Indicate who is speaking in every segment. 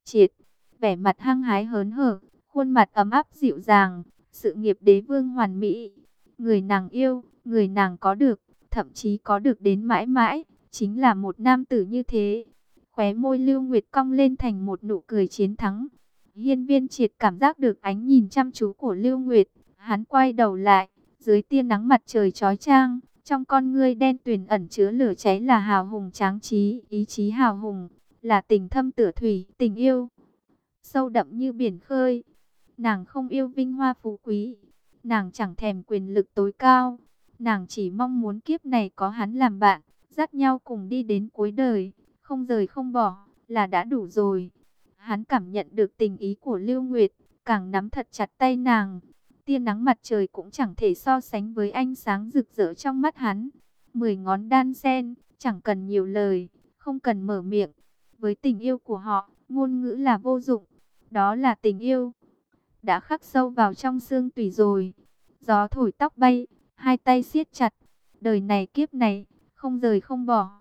Speaker 1: Triệt, vẻ mặt hăng hái hớn hở, khuôn mặt ấm áp dịu dàng, sự nghiệp đế vương hoàn mỹ. Người nàng yêu, người nàng có được, thậm chí có được đến mãi mãi, chính là một nam tử như thế. Khóe môi Lưu Nguyệt cong lên thành một nụ cười chiến thắng. Hiên Viên Triệt cảm giác được ánh nhìn chăm chú của Lưu Nguyệt, hắn quay đầu lại, dưới tia nắng mặt trời chói chang, trong con ngươi đen tuyền ẩn chứa lửa cháy là hào hùng tráng trí, ý chí hào hùng, là tình thâm tựa thủy, tình yêu sâu đậm như biển khơi. Nàng không yêu vinh hoa phú quý, nàng chẳng thèm quyền lực tối cao, nàng chỉ mong muốn kiếp này có hắn làm bạn, dắt nhau cùng đi đến cuối đời, không rời không bỏ, là đã đủ rồi. Hắn cảm nhận được tình ý của Lưu Nguyệt, càng nắm thật chặt tay nàng. Tia nắng mặt trời cũng chẳng thể so sánh với ánh sáng rực rỡ trong mắt hắn. 10 ngón đan sen, chẳng cần nhiều lời, không cần mở miệng. Với tình yêu của họ, ngôn ngữ là vô dụng. Đó là tình yêu đã khắc sâu vào trong xương tủy rồi. Gió thổi tóc bay, hai tay siết chặt, đời này kiếp này, không rời không bỏ.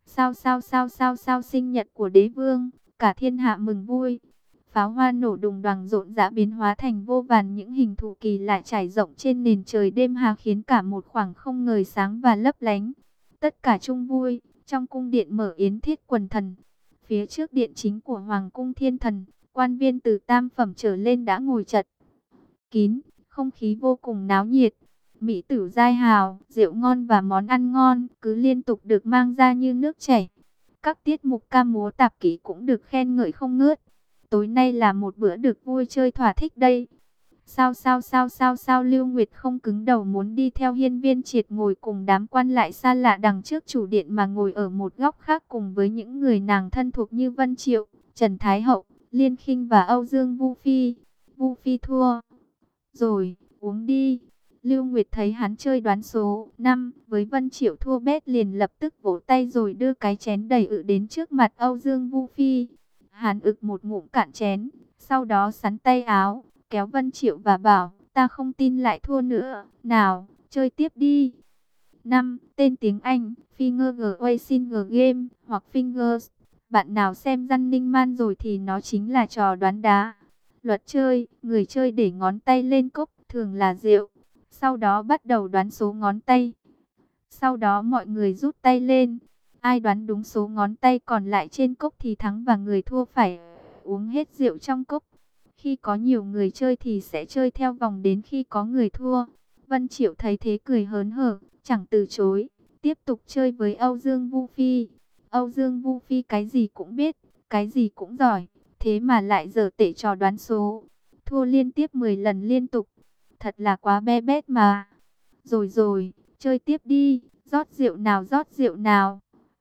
Speaker 1: Sao sinh nhật của đế vương, cả thiên hạ mừng vui. Pháo hoa nổ đùng đoàng rộn rã biến hóa thành vô vàn những hình thù kỳ lạ trải rộng trên nền trời đêm hà, khiến cả một khoảng không ngời sáng và lấp lánh. Tất cả chung vui, trong cung điện mở yến thiết quần thần. Phía trước điện chính của Hoàng cung Thiên Thần, quan viên từ tam phẩm trở lên đã ngồi chật kín, không khí vô cùng náo nhiệt. Mỹ tử giai hào, rượu ngon và món ăn ngon cứ liên tục được mang ra như nước chảy. Các tiết mục ca múa tạp kỹ cũng được khen ngợi không ngớt. Tối nay là một bữa được vui chơi thỏa thích đây. Sao Lưu Nguyệt không cứng đầu muốn đi theo Hiên Viên Triệt ngồi cùng đám quan lại xa lạ đằng trước chủ điện, mà ngồi ở một góc khác cùng với những người nàng thân thuộc như Vân Triệu, Trần Thái Hậu, Liên Khinh và Âu Dương Vu Phi. Vu Phi thua rồi, uống đi. Lưu Nguyệt thấy hắn chơi đoán số 5 với Vân Triệu thua bét, liền lập tức vỗ tay rồi đưa cái chén đầy ự đến trước mặt Âu Dương Vu Phi. Hắn ực một ngụm cạn chén, sau đó xắn tay áo, kéo Vân Triệu và bảo, ta không tin lại thua nữa, nào, chơi tiếp đi. 5. Tên tiếng Anh, Finger Racing Game, hoặc Fingers. Bạn nào xem Running Man rồi thì nó chính là trò đoán đá. Luật chơi, người chơi để ngón tay lên cốc, thường là rượu. Sau đó bắt đầu đoán số ngón tay. Sau đó mọi người rút tay lên. Ai đoán đúng số ngón tay còn lại trên cốc thì thắng, và người thua phải uống hết rượu trong cốc. Khi có nhiều người chơi thì sẽ chơi theo vòng đến khi có người thua. Vân Triệu thấy thế cười hớn hở, chẳng từ chối, tiếp tục chơi với Âu Dương Vu Phi. Âu Dương Vu Phi cái gì cũng biết, cái gì cũng giỏi, thế mà lại dở tệ trò đoán số. Thua liên tiếp 10 lần liên tục, thật là quá be bét mà. Rồi, chơi tiếp đi, rót rượu nào.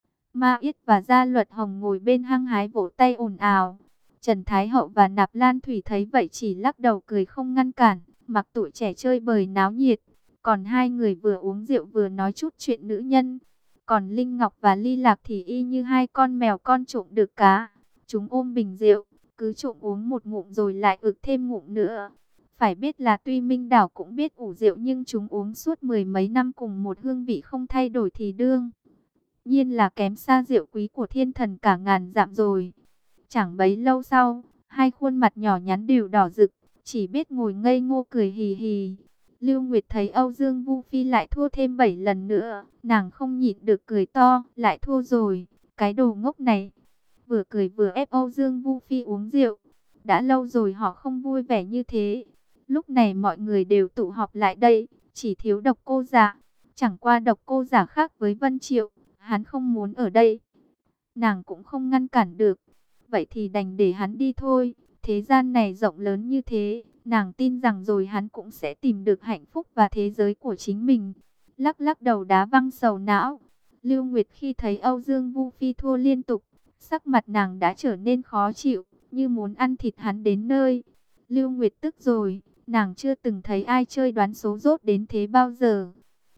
Speaker 1: Ma Yết và Gia Luật Hồng ngồi bên hăng hái vỗ tay ồn ào. Trần Thái Hậu và Nạp Lan Thủy thấy vậy chỉ lắc đầu cười không ngăn cản, mặc tụi trẻ chơi bời náo nhiệt. Còn hai người vừa uống rượu vừa nói chút chuyện nữ nhân. Còn Linh Ngọc và Ly Lạc thì y như hai con mèo con trộm được cá. Chúng ôm bình rượu, cứ trộm uống một ngụm rồi lại ực thêm ngụm nữa. Phải biết là tuy Minh Đảo cũng biết ủ rượu, nhưng chúng uống suốt 10 mấy năm cùng một hương vị không thay đổi thì đương nhiên là kém xa rượu quý của Thiên Thần cả ngàn dặm rồi. Chẳng bấy lâu sau, hai khuôn mặt nhỏ nhắn đều đỏ rực, chỉ biết ngồi ngây ngô cười hì hì. Lưu Nguyệt thấy Âu Dương Vu Phi lại thua thêm 7 lần nữa, nàng không nhịn được cười to, lại thua rồi, cái đồ ngốc này. Vừa cười vừa ép Âu Dương Vu Phi uống rượu. Đã lâu rồi họ không vui vẻ như thế. Lúc này mọi người đều tụ họp lại đây, chỉ thiếu Độc Cô Giả. Chẳng qua Độc Cô Giả khác với Vân Triệu, hắn không muốn ở đây. Nàng cũng không ngăn cản được. Vậy thì đành để hắn đi thôi. Thế gian này rộng lớn như thế, nàng tin rằng rồi hắn cũng sẽ tìm được hạnh phúc và thế giới của chính mình. Lắc lắc đầu đá văng sầu não. Lưu Nguyệt khi thấy Âu Dương Vu Phi thua liên tục, sắc mặt nàng đã trở nên khó chịu, như muốn ăn thịt hắn đến nơi. Lưu Nguyệt tức rồi, nàng chưa từng thấy ai chơi đoán số dốt đến thế bao giờ.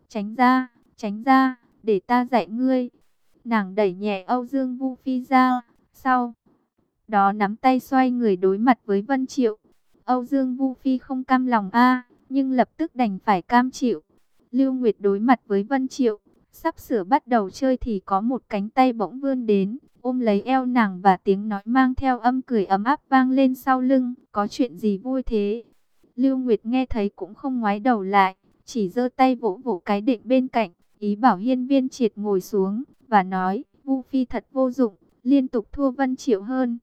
Speaker 1: Tránh ra, để ta dạy ngươi. Nàng đẩy nhẹ Âu Dương Vu Phi ra, sau đó nắm tay xoay người đối mặt với Vân Triệu. Âu Dương Vu Phi không cam lòng nhưng lập tức đành phải cam chịu. Lưu Nguyệt đối mặt với Vân Triệu, sắp sửa bắt đầu chơi thì có một cánh tay bỗng vươn đến, ôm lấy eo nàng và tiếng nói mang theo âm cười ấm áp vang lên sau lưng. Có chuyện gì vui thế? Lưu Nguyệt nghe thấy cũng không ngoái đầu lại, chỉ giơ tay vỗ vỗ cái định bên cạnh, ý bảo Hiên Viên Triệt ngồi xuống, và nói, Vu Phi thật vô dụng, liên tục thua Vân Triệu hơn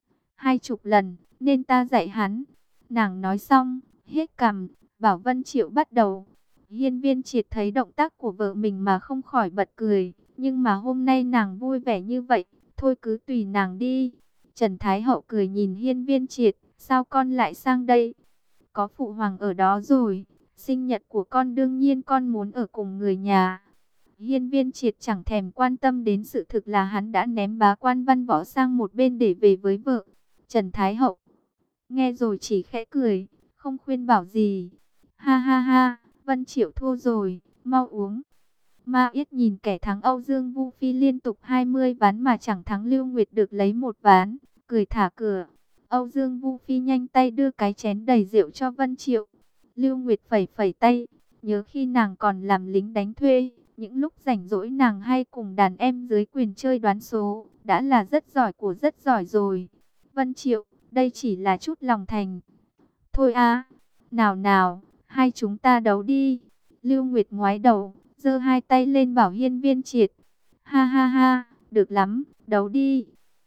Speaker 1: 20 lần, nên ta dạy hắn. Nàng nói xong, hết cằm, bảo Vân Triệu bắt đầu. Hiên Viên Triệt thấy động tác của vợ mình mà không khỏi bật cười, nhưng mà hôm nay nàng vui vẻ như vậy, thôi cứ tùy nàng đi. Trần Thái Hậu cười nhìn Hiên Viên Triệt, sao con lại sang đây? Có phụ hoàng ở đó rồi, sinh nhật của con đương nhiên con muốn ở cùng người nhà. Hiên Viên Triệt chẳng thèm quan tâm đến sự thực là hắn đã ném bá quan văn võ sang một bên để về với vợ. Trần Thái Hậu nghe rồi chỉ khẽ cười, không khuyên bảo gì. Ha ha ha, Vân Triệu thua rồi, mau uống. Ma Yết nhìn kẻ thắng Âu Dương Vu Phi liên tục 20 ván mà chẳng thắng Lưu Nguyệt được lấy một ván, cười thả cửa. Âu Dương Vu Phi nhanh tay đưa cái chén đầy rượu cho Vân Triệu. Lưu Nguyệt phẩy phẩy tay, nhớ khi nàng còn làm lính đánh thuê, những lúc rảnh rỗi nàng hay cùng đàn em dưới quyền chơi đoán số, đã là rất giỏi của rất giỏi rồi. Vân Triệu, đây chỉ là chút lòng thành. Thôi à, nào nào, hai chúng ta đấu đi. Lưu Nguyệt ngoái đầu, giơ hai tay lên bảo Hiên Viên Triệt. Ha ha ha, được lắm, đấu đi.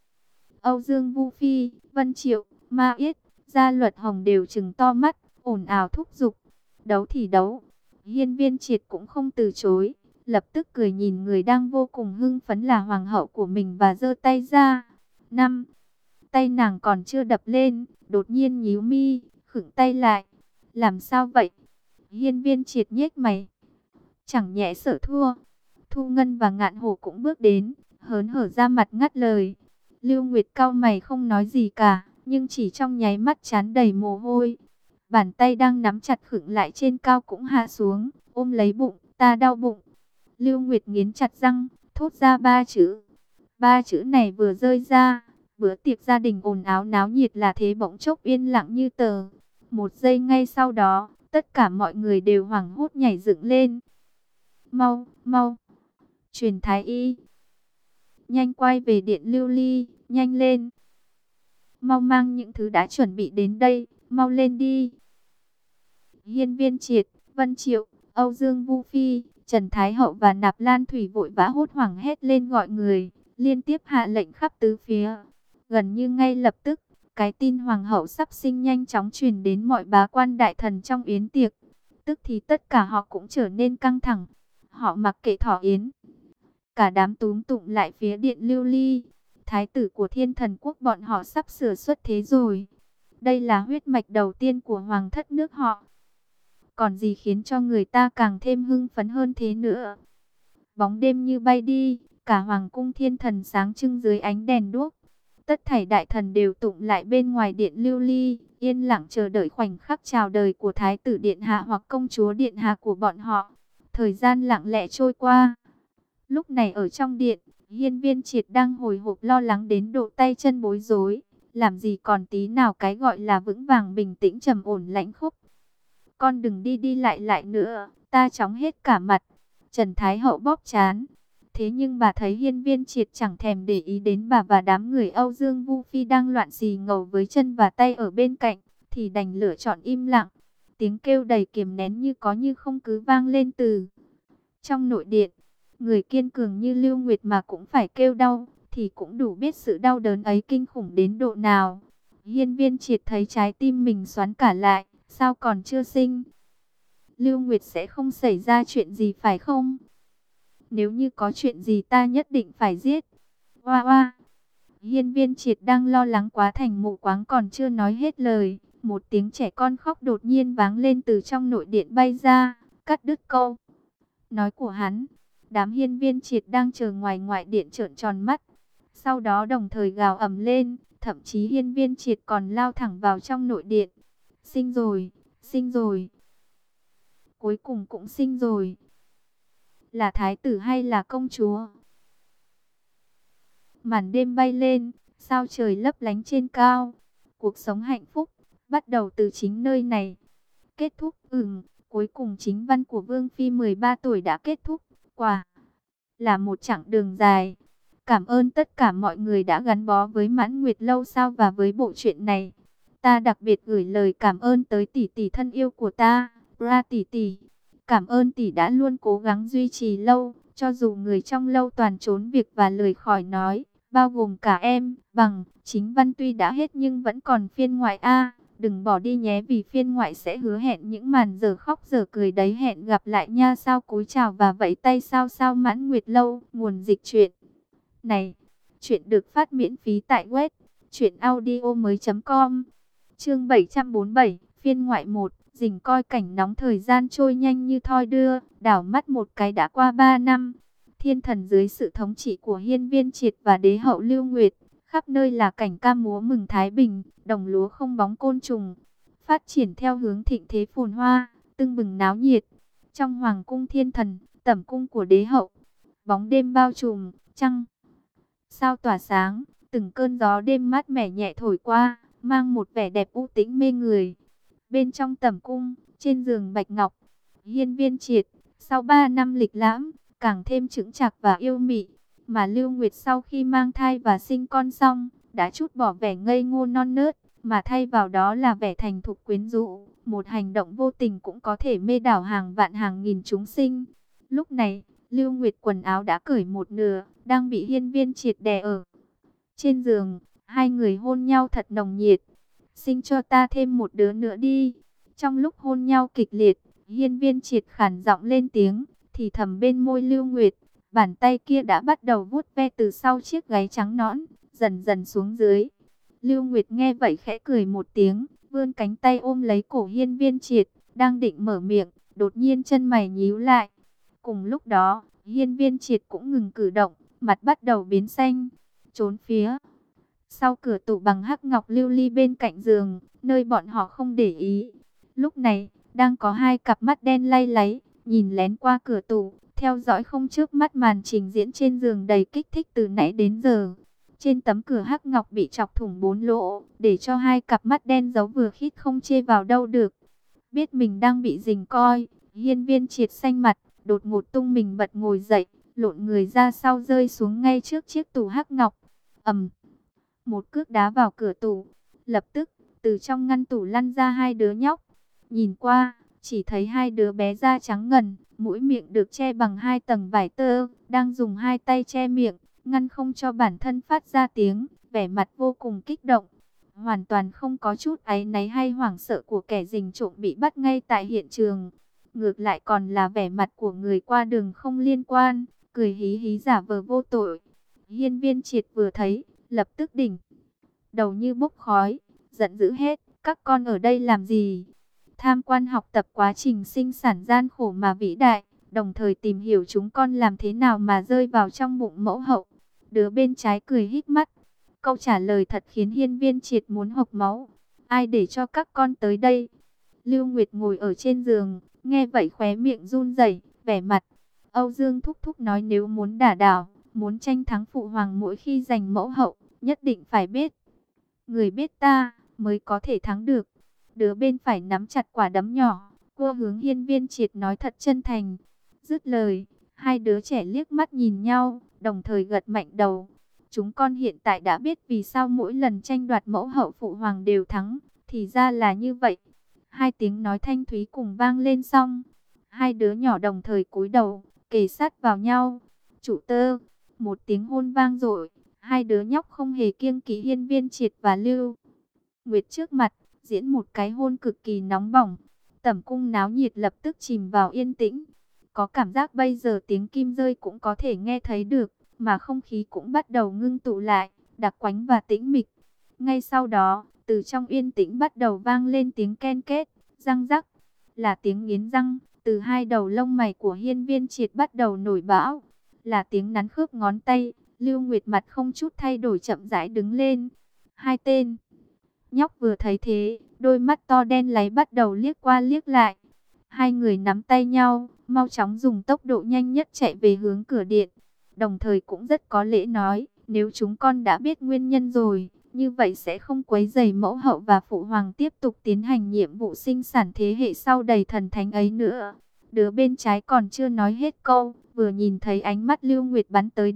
Speaker 1: Âu Dương Vu Phi, Vân Triệu, Ma Yết, Gia Luật Hồng đều trừng to mắt, ồn ào thúc giục. Đấu thì đấu. Hiên Viên Triệt cũng không từ chối, lập tức cười nhìn người đang vô cùng hưng phấn là hoàng hậu của mình và giơ tay ra. Năm, tay nàng còn chưa đập lên, đột nhiên nhíu mi, khựng tay lại. Làm sao vậy? Hiên Viên Triệt nhếch mày. Chẳng nhẽ sợ thua. Thu Ngân và Ngạn Hổ cũng bước đến, hớn hở ra mặt ngắt lời. Lưu Nguyệt cau mày không nói gì cả, nhưng chỉ trong nháy mắt trán đầy mồ hôi. Bàn tay đang nắm chặt khựng lại trên cao cũng hạ xuống, ôm lấy bụng, ta đau bụng. Lưu Nguyệt nghiến chặt răng, thốt ra ba chữ. Ba chữ này vừa rơi ra, bữa tiệc gia đình ồn ào náo nhiệt là thế bỗng chốc yên lặng như tờ. Một giây ngay sau đó, tất cả mọi người đều hoảng hốt nhảy dựng lên. Mau, mau, truyền thái y. Nhanh quay về điện Lưu Ly, nhanh lên. Mau mang những thứ đã chuẩn bị đến đây, mau lên đi. Hiên Viên Triệt, Vân Triệu, Âu Dương Vu Phi, Trần Thái Hậu và Nạp Lan Thủy vội vã hốt hoảng hét lên gọi người, liên tiếp hạ lệnh khắp tứ phía. Gần như ngay lập tức, cái tin hoàng hậu sắp sinh nhanh chóng truyền đến mọi bá quan đại thần trong yến tiệc. Tức thì tất cả họ cũng trở nên căng thẳng. Họ mặc kệ thỏ yến. Cả đám túm tụm lại phía điện Lưu Ly. Thái tử của Thiên Thần Quốc bọn họ sắp sửa xuất thế rồi. Đây là huyết mạch đầu tiên của hoàng thất nước họ. Còn gì khiến cho người ta càng thêm hưng phấn hơn thế nữa. Bóng đêm như bay đi, cả hoàng cung thiên thần sáng trưng dưới ánh đèn đuốc. Tất thảy đại thần đều tụng lại bên ngoài điện Lưu Ly, yên lặng chờ đợi khoảnh khắc chào đời của Thái tử Điện Hạ hoặc công chúa Điện Hạ của bọn họ. Thời gian lặng lẽ trôi qua. Lúc này ở trong điện, Hiên Viên Triệt đang hồi hộp lo lắng đến độ tay chân bối rối. Làm gì còn tí nào cái gọi là vững vàng bình tĩnh trầm ổn lãnh khốc. Con đừng đi đi lại nữa, ta chóng hết cả mặt. Trần Thái Hậu bóp chán. Thế nhưng bà thấy Hiên Viên Triệt chẳng thèm để ý đến bà và đám người Âu Dương Vu Phi đang loạn xì ngầu với chân và tay ở bên cạnh, thì đành lựa chọn im lặng. Tiếng kêu đầy kiềm nén như có như không cứ vang lên từ trong nội điện. Người kiên cường như Lưu Nguyệt mà cũng phải kêu đau, thì cũng đủ biết sự đau đớn ấy kinh khủng đến độ nào. Hiên Viên Triệt thấy trái tim mình xoắn cả lại, sao còn chưa sinh? Lưu Nguyệt sẽ không xảy ra chuyện gì phải không? Nếu như có chuyện gì ta nhất định phải giết. Oa oa. Hiên Viên Triệt đang lo lắng quá thành mù quáng còn chưa nói hết lời. Một tiếng trẻ con khóc đột nhiên vang lên từ trong nội điện bay ra, cắt đứt câu nói của hắn. Đám Hiên Viên Triệt đang chờ ngoài ngoại điện trợn tròn mắt. Sau đó đồng thời gào ầm lên, thậm chí Hiên Viên Triệt còn lao thẳng vào trong nội điện. Sinh rồi, sinh rồi. Cuối cùng cũng sinh rồi. Là thái tử hay là công chúa? Màn đêm bay lên, sao trời lấp lánh trên cao. Cuộc sống hạnh phúc bắt đầu từ chính nơi này. Kết thúc, cuối cùng chính văn của Vương Phi 13 tuổi đã kết thúc. Quả là một chặng đường dài. Cảm ơn tất cả mọi người đã gắn bó với Mãn Nguyệt lâu sao và với bộ truyện này. Ta đặc biệt gửi lời cảm ơn tới tỷ tỷ thân yêu của ta, Ra tỷ tỷ. Cảm ơn tỷ đã luôn cố gắng duy trì lâu, cho dù người trong lâu toàn trốn việc và lời khỏi nói, bao gồm cả em, bằng, chính văn tuy đã hết nhưng vẫn còn phiên ngoại a. Đừng bỏ đi nhé vì phiên ngoại sẽ hứa hẹn những màn giờ khóc giờ cười đấy. Hẹn gặp lại nha. Sao cúi chào và vẫy tay sao sao Mãn Nguyệt lâu. Nguồn dịch truyện này. Chuyện được phát miễn phí tại web truyệnaudiomoi.com. Chương 747, phiên ngoại 1, dình coi cảnh nóng. Thời gian trôi nhanh như thoi đưa, đảo mắt một cái đã qua 3 năm. Thiên Thần dưới sự thống trị của Hiên Viên Triệt và đế hậu Lưu Nguyệt, khắp nơi là cảnh ca múa mừng thái bình, đồng lúa không bóng côn trùng, phát triển theo hướng thịnh thế phồn hoa, tưng bừng náo nhiệt. Trong hoàng cung Thiên Thần, tẩm cung của đế hậu, bóng đêm bao trùm, trăng sao tỏa sáng, từng cơn gió đêm mát mẻ nhẹ thổi qua, mang một vẻ đẹp u tĩnh mê người. Bên trong tẩm cung, trên giường bạch ngọc, Hiên Viên Triệt, sau 3 năm lịch lãm, càng thêm chững chạc và yêu mị. Mà Lưu Nguyệt sau khi mang thai và sinh con xong, đã trút bỏ vẻ ngây ngô non nớt, mà thay vào đó là vẻ thành thục quyến rũ. Một hành động vô tình cũng có thể mê đảo hàng vạn hàng nghìn chúng sinh. Lúc này, Lưu Nguyệt quần áo đã cởi một nửa, đang bị Hiên Viên Triệt đè ở trên giường. Hai người hôn nhau thật nồng nhiệt. Sinh cho ta thêm một đứa nữa đi. Trong lúc hôn nhau kịch liệt, Hiên Viên Triệt khản giọng lên tiếng, thì thầm bên môi Lưu Nguyệt. Bàn tay kia đã bắt đầu vuốt ve từ sau chiếc gáy trắng nõn, dần dần xuống dưới. Lưu Nguyệt nghe vậy khẽ cười một tiếng, vươn cánh tay ôm lấy cổ Hiên Viên Triệt, đang định mở miệng, đột nhiên chân mày nhíu lại. Cùng lúc đó, Hiên Viên Triệt cũng ngừng cử động, mặt bắt đầu biến xanh, trốn phía sau cửa tủ bằng hắc ngọc lưu ly bên cạnh giường, nơi bọn họ không để ý. Lúc này, đang có hai cặp mắt đen lay láy, nhìn lén qua cửa tủ, theo dõi không chớp mắt màn trình diễn trên giường đầy kích thích từ nãy đến giờ. Trên tấm cửa hắc ngọc bị chọc thủng 4 lỗ, để cho hai cặp mắt đen giấu vừa khít không chê vào đâu được. Biết mình đang bị rình coi, Hiên Viên Triệt xanh mặt, đột ngột tung mình bật ngồi dậy, lộn người ra sau rơi xuống ngay trước chiếc tủ hắc ngọc. Ầm, một cước đá vào cửa tủ, lập tức từ trong ngăn tủ lăn ra hai đứa nhóc. Nhìn qua, chỉ thấy hai đứa bé da trắng ngần, mũi miệng được che bằng hai tầng vải tơ, đang dùng hai tay che miệng, ngăn không cho bản thân phát ra tiếng, vẻ mặt vô cùng kích động. Hoàn toàn không có chút áy náy hay hoảng sợ của kẻ rình trộm bị bắt ngay tại hiện trường. Ngược lại còn là vẻ mặt của người qua đường không liên quan, cười hí hí giả vờ vô tội. Hiên Viên Triệt vừa thấy, lập tức đỉnh đầu như bốc khói, giận dữ hết, các con ở đây làm gì? Tham quan học tập quá trình sinh sản gian khổ mà vĩ đại, đồng thời tìm hiểu chúng con làm thế nào mà rơi vào trong bụng mẫu hậu. Đứa bên trái cười híp mắt, câu trả lời thật khiến Hiên Viên Triệt muốn hộc máu. Ai để cho các con tới đây? Lưu Nguyệt ngồi ở trên giường, nghe vậy khóe miệng run rẩy, vẻ mặt Âu Dương thúc thúc nói nếu muốn đả đảo, muốn tranh thắng phụ hoàng mỗi khi giành mẫu hậu, nhất định phải biết. Người biết ta, mới có thể thắng được. Đứa bên phải nắm chặt quả đấm nhỏ, cô hướng Hiên Viên Triệt nói thật chân thành. Dứt lời, hai đứa trẻ liếc mắt nhìn nhau, đồng thời gật mạnh đầu. Chúng con hiện tại đã biết vì sao mỗi lần tranh đoạt mẫu hậu phụ hoàng đều thắng, thì ra là như vậy. Hai tiếng nói thanh thúy cùng vang lên xong, hai đứa nhỏ đồng thời cúi đầu, kề sát vào nhau. Chủ tơ, một tiếng hôn vang dội, hai đứa nhóc không hề kiêng kỵ Hiên Viên Triệt và Lưu Nguyệt trước mặt, diễn một cái hôn cực kỳ nóng bỏng. Tẩm cung náo nhiệt lập tức chìm vào yên tĩnh. Có cảm giác bây giờ tiếng kim rơi cũng có thể nghe thấy được, mà không khí cũng bắt đầu ngưng tụ lại, đặc quánh và tĩnh mịch. Ngay sau đó, từ trong yên tĩnh bắt đầu vang lên tiếng ken két, răng rắc, là tiếng nghiến răng. Từ hai đầu lông mày của Hiên Viên Triệt bắt đầu nổi bão, là tiếng nắn khớp ngón tay. Lưu Nguyệt mặt không chút thay đổi chậm rãi đứng lên. Hai tên nhóc vừa thấy thế, đôi mắt to đen láy bắt đầu liếc qua liếc lại. Hai người nắm tay nhau, mau chóng dùng tốc độ nhanh nhất chạy về hướng cửa điện. Đồng thời cũng rất có lễ nói, nếu chúng con đã biết nguyên nhân rồi, như vậy sẽ không quấy rầy mẫu hậu và phụ hoàng tiếp tục tiến hành nhiệm vụ sinh sản thế hệ sau đầy thần thánh ấy nữa. Đứa bên trái còn chưa nói hết câu, vừa nhìn thấy ánh mắt Lưu Nguyệt bắn tới đây,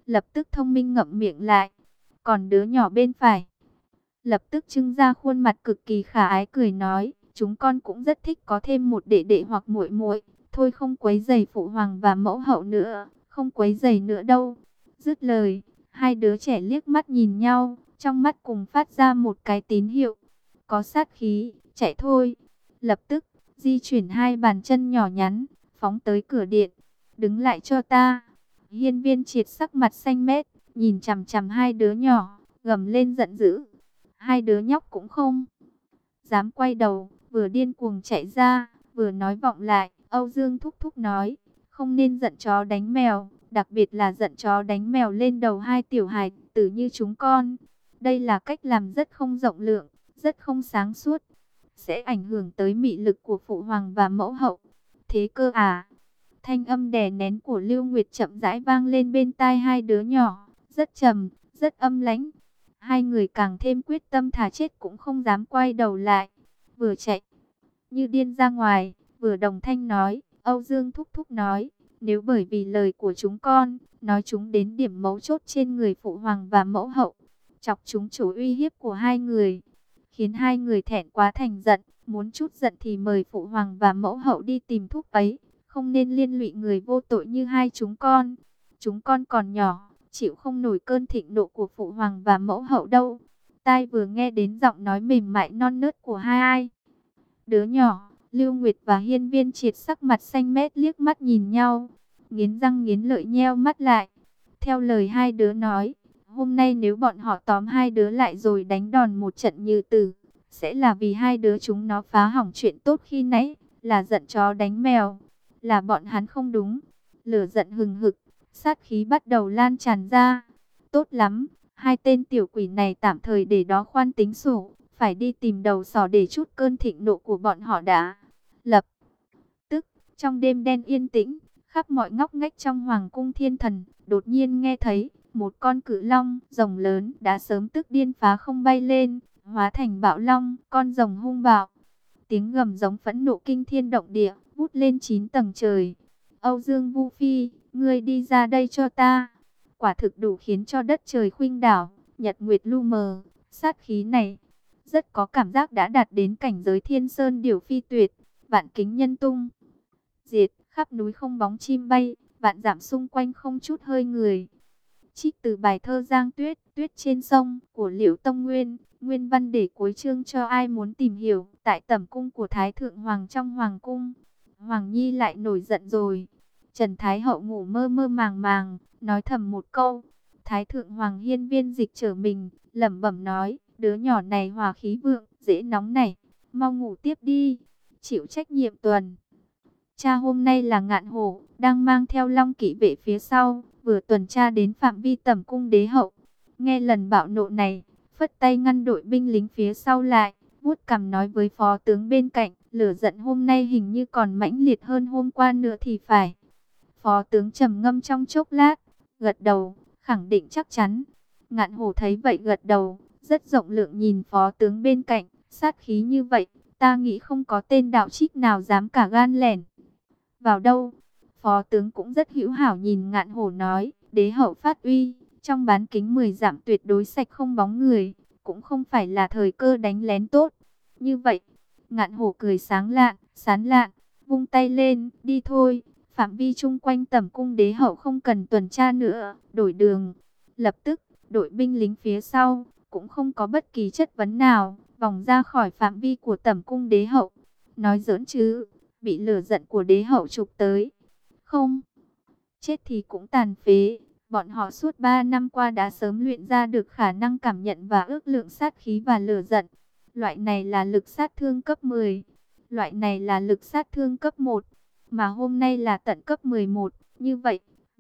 Speaker 1: lập tức thông minh ngậm miệng lại. Còn đứa nhỏ bên phải, lập tức trưng ra khuôn mặt cực kỳ khả ái cười nói, chúng con cũng rất thích có thêm một đệ đệ hoặc muội muội, thôi không quấy rầy phụ hoàng và mẫu hậu nữa, không quấy rầy nữa đâu. Dứt lời, hai đứa trẻ liếc mắt nhìn nhau, trong mắt cùng phát ra một cái tín hiệu, có sát khí, chạy thôi. Lập tức, di chuyển hai bàn chân nhỏ nhắn, phóng tới cửa điện, đứng lại cho ta. Hiên Viên Triệt sắc mặt xanh mét, nhìn chằm chằm hai đứa nhỏ, gầm lên giận dữ. Hai đứa nhóc cũng không dám quay đầu, vừa điên cuồng chạy ra, vừa nói vọng lại. Âu Dương thúc thúc nói, không nên giận chó đánh mèo, đặc biệt là giận chó đánh mèo lên đầu hai tiểu hài tử như chúng con. Đây là cách làm rất không rộng lượng, rất không sáng suốt, sẽ ảnh hưởng tới mị lực của phụ hoàng và mẫu hậu. Thế cơ à? Thanh âm đè nén của Lưu Nguyệt chậm rãi vang lên bên tai hai đứa nhỏ, rất trầm, rất âm lãnh. Hai người càng thêm quyết tâm thà chết cũng không dám quay đầu lại, vừa chạy như điên ra ngoài, vừa đồng thanh nói. Âu Dương thúc thúc nói, nếu bởi vì lời của chúng con, nói chúng đến điểm mấu chốt trên người phụ hoàng và mẫu hậu, chọc chúng chủ uy hiếp của hai người, khiến hai người thẹn quá thành giận, muốn chút giận thì mời phụ hoàng và mẫu hậu đi tìm thúc ấy, không nên liên lụy người vô tội như hai chúng con. Chúng con còn nhỏ, chịu không nổi cơn thịnh nộ của phụ hoàng và mẫu hậu đâu. Tai vừa nghe đến giọng nói mềm mại non nớt của hai đứa nhỏ, Lưu Nguyệt và Hiên Viên Triệt sắc mặt xanh mét liếc mắt nhìn nhau, nghiến răng nghiến lợi nheo mắt lại. Theo lời hai đứa nói, hôm nay nếu bọn họ tóm hai đứa lại rồi đánh đòn một trận như tử, sẽ là vì hai đứa chúng nó phá hỏng chuyện tốt khi nãy, là giận chó đánh mèo, là bọn hắn không đúng. Lửa giận hừng hực, sát khí bắt đầu lan tràn ra. Tốt lắm, hai tên tiểu quỷ này tạm thời để đó khoan tính sổ, phải đi tìm đầu sỏ để chút cơn thịnh nộ của bọn họ đã. Lập tức, trong đêm đen yên tĩnh, khắp mọi ngóc ngách trong hoàng cung thiên thần, đột nhiên nghe thấy một con cự long, rồng lớn đã sớm tức điên phá không bay lên, hóa thành bạo long, con rồng hung bạo. Tiếng gầm giống phẫn nộ kinh thiên động địa, vút lên 9 tầng trời. Âu Dương Vu Phi, ngươi đi ra đây cho ta. Quả thực đủ khiến cho đất trời khuynh đảo, nhật nguyệt lu mờ. Sát khí này rất có cảm giác đã đạt đến cảnh giới thiên sơn điểu phi tuyệt, vạn kính nhân tung diệt, khắp núi không bóng chim bay, vạn dặm xung quanh không chút hơi người. Trích từ bài thơ Giang Tuyết, Tuyết trên sông của Liễu Tông Nguyên, nguyên văn để cuối chương cho ai muốn tìm hiểu. Tại tẩm cung của Thái Thượng Hoàng trong Hoàng cung, Hoàng Nhi lại nổi giận rồi. Trần Thái Hậu ngủ mơ mơ màng màng, nói thầm một câu. Thái Thượng Hoàng Hiên Viên Dịch trở mình, lẩm bẩm nói, đứa nhỏ này hòa khí vượng, dễ nóng này, mau ngủ tiếp đi, chịu trách nhiệm tuần. Cha hôm nay là Ngạn Hổ, đang mang theo Long Kỵ vệ phía sau, vừa tuần tra đến phạm vi tẩm cung đế hậu. Nghe lần bạo nộ này, phất tay ngăn đội binh lính phía sau lại, vuốt cằm nói với phó tướng bên cạnh, lửa giận hôm nay hình như còn mãnh liệt hơn hôm qua nữa thì phải. Phó tướng trầm ngâm trong chốc lát, gật đầu, khẳng định chắc chắn. Ngạn Hổ thấy vậy gật đầu, rất rộng lượng nhìn phó tướng bên cạnh, sát khí như vậy, ta nghĩ không có tên đạo trích nào dám cả gan lẻn vào đâu. Phó tướng cũng rất hữu hảo nhìn Ngạn Hổ nói, đế hậu phát uy, trong bán kính 10 dặm tuyệt đối sạch không bóng người, cũng không phải là thời cơ đánh lén tốt. Như vậy, Ngạn Hổ cười sáng lạn, sán lạn, vung tay lên, đi thôi, phạm vi chung quanh tẩm cung đế hậu không cần tuần tra nữa, đổi đường. Lập tức, đội binh lính phía sau, cũng không có bất kỳ chất vấn nào, vòng ra khỏi phạm vi của tẩm cung đế hậu. Nói giỡn chứ, bị lửa giận của đế hậu chụp tới, không chết thì cũng tàn phế. Bọn họ suốt 3 năm qua đã sớm luyện ra được khả năng cảm nhận và ước lượng sát khí và lửa giận. Loại này là lực sát thương cấp 10, loại này là lực sát thương cấp 1, mà hôm nay là tận cấp 11. Như vậy,